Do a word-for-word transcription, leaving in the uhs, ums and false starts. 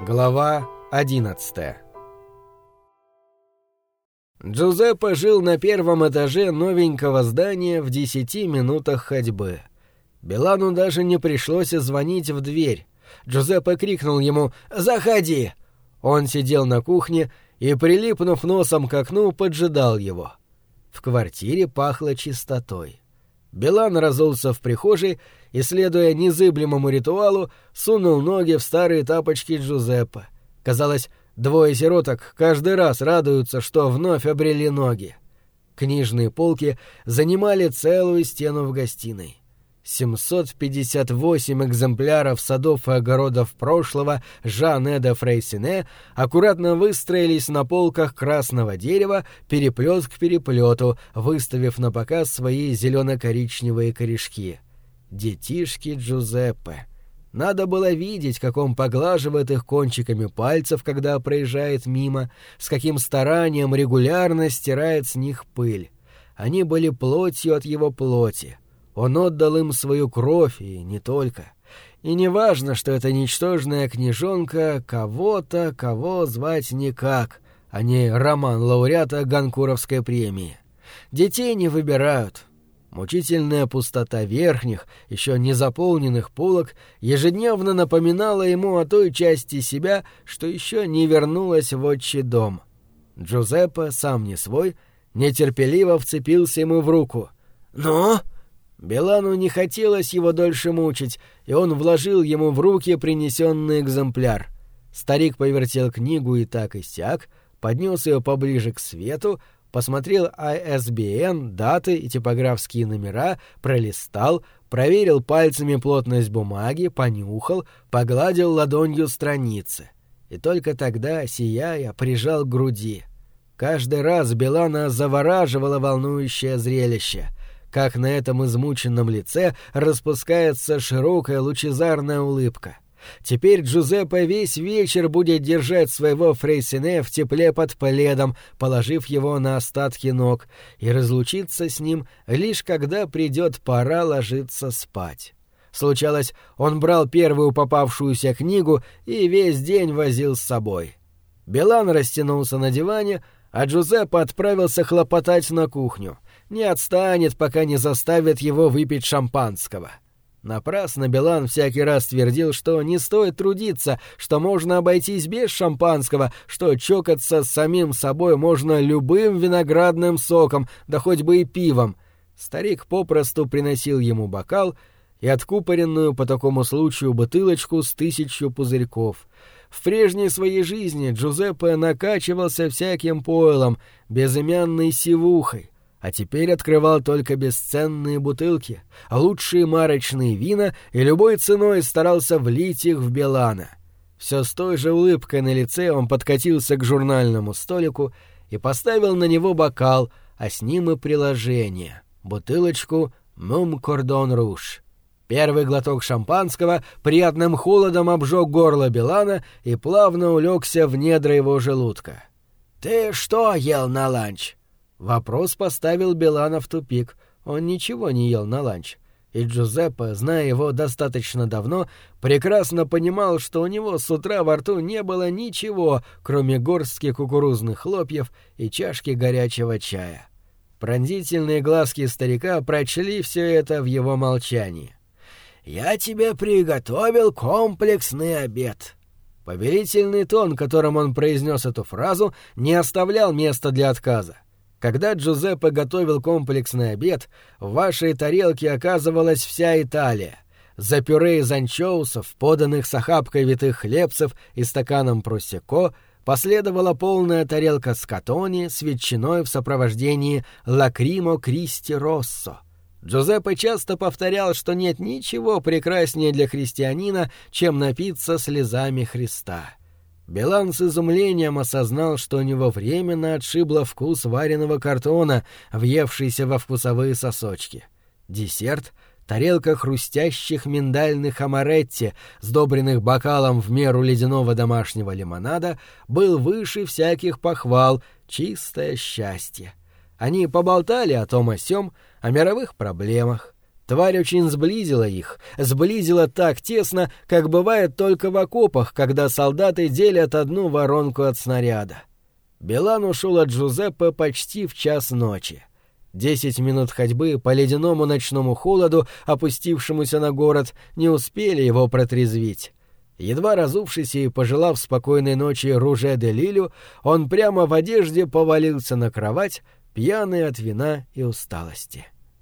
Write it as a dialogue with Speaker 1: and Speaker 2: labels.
Speaker 1: Глава одиннадцатая. Джузеппе жил на первом этаже новенького здания в десяти минутах ходьбы. Белану даже не пришлось звонить в дверь. Джузеппе крикнул ему «Заходи!». Он сидел на кухне и, прилипнув носом к окну, поджидал его. В квартире пахло чистотой. Белан разулся в прихожей и, следуя незыблемому ритуалу, сунул ноги в старые тапочки Джузеппе. Казалось, двое сироток каждый раз радуются, что вновь обрели ноги. Книжные полки занимали целую стену в гостиной. семьсот пятьдесят восемь экземпляров садов и огородов прошлого Жана де Фрейсине аккуратно выстроились на полках красного дерева, переплет к переплету, выставив на показ свои зелено-коричневые корешки. Детишки Джузеппе. Надо было видеть, как он поглаживает их кончиками пальцев, когда проезжает мимо, с каким старанием регулярно стирает с них пыль. Они были плотью от его плоти. Он отдал им свою кровь, и не только. И не важно, что эта ничтожная книжонка кого-то, кого звать никак, а не роман лауреата Ганкуровской премии. Детей не выбирают. Мучительная пустота верхних, еще не заполненных полок ежедневно напоминала ему о той части себя, что еще не вернулась в отчий дом. Джузеппе, сам не свой, нетерпеливо вцепился ему в руку. «Ну?» Белану не хотелось его дольше мучить, и он вложил ему в руки принесенный экземпляр. Старик повертел книгу и так и сяк, поднес ее поближе к свету, посмотрел ай эс би эн, даты и типографские номера, пролистал, проверил пальцами плотность бумаги, понюхал, погладил ладонью страницы. И только тогда, сияя, прижал к груди. Каждый раз Белана завораживало волнующее зрелище — как на этом измученном лице распускается широкая лучезарная улыбка. Теперь Джузеппе весь вечер будет держать своего Фрейсине в тепле под пледом, положив его на остатки ног, и разлучиться с ним лишь когда придет пора ложиться спать. Случалось, он брал первую попавшуюся книгу и весь день возил с собой. Белан растянулся на диване, а Джузеппе отправился хлопотать на кухню. Не отстанет, пока не заставит его выпить шампанского. Напрасно Белан всякий раз твердил, что не стоит трудиться, что можно обойтись без шампанского, что чокаться с самим собой можно любым виноградным соком, да хоть бы и пивом. Старик попросту приносил ему бокал и откупоренную по такому случаю бутылочку с тысячу пузырьков. В прежней своей жизни Джузеппе накачивался всяким пойлом, безымянной сивухой, а теперь открывал только бесценные бутылки, лучшие марочные вина и любой ценой старался влить их в Белана. Все с той же улыбкой на лице он подкатился к журнальному столику и поставил на него бокал, а с ним и приложение — бутылочку «Мум Кордон Руж». Первый глоток шампанского приятным холодом обжег горло Белана и плавно улегся в недра его желудка. «Ты что ел на ланч?» Вопрос поставил Белана в тупик. Он ничего не ел на ланч. И Джузеппе, зная его достаточно давно, прекрасно понимал, что у него с утра во рту не было ничего, кроме горстки кукурузных хлопьев и чашки горячего чая. Пронзительные глазки старика прочли все это в его молчании. «Я тебе приготовил комплексный обед». Повелительный тон, которым он произнес эту фразу, не оставлял места для отказа. Когда Джузеппе готовил комплексный обед, в вашей тарелке оказывалась вся Италия. За пюре из анчоусов, поданных с охапкой витых хлебцев и стаканом просекко, последовала полная тарелка скатони с ветчиной в сопровождении лакримо Кристи Россо. Джузеппе часто повторял, что нет ничего прекраснее для христианина, чем напиться слезами Христа. Белан с изумлением осознал, что у него временно отшибло вкус вареного картона, въевшийся во вкусовые сосочки. Десерт — тарелка хрустящих миндальных амаретти, сдобренных бокалом в меру ледяного домашнего лимонада, был выше всяких похвал, чистое счастье. Они поболтали о том о сём, о мировых проблемах. Тварь очень сблизила их, сблизила так тесно, как бывает только в окопах, когда солдаты делят одну воронку от снаряда. Билан ушел от Джузеппе почти в час ночи. Десять минут ходьбы по ледяному ночному холоду, опустившемуся на город, не успели его протрезвить. Едва разувшись и пожелав спокойной ночи Руже де Лилю, он прямо в одежде повалился на кровать, пьяный от вина и усталости.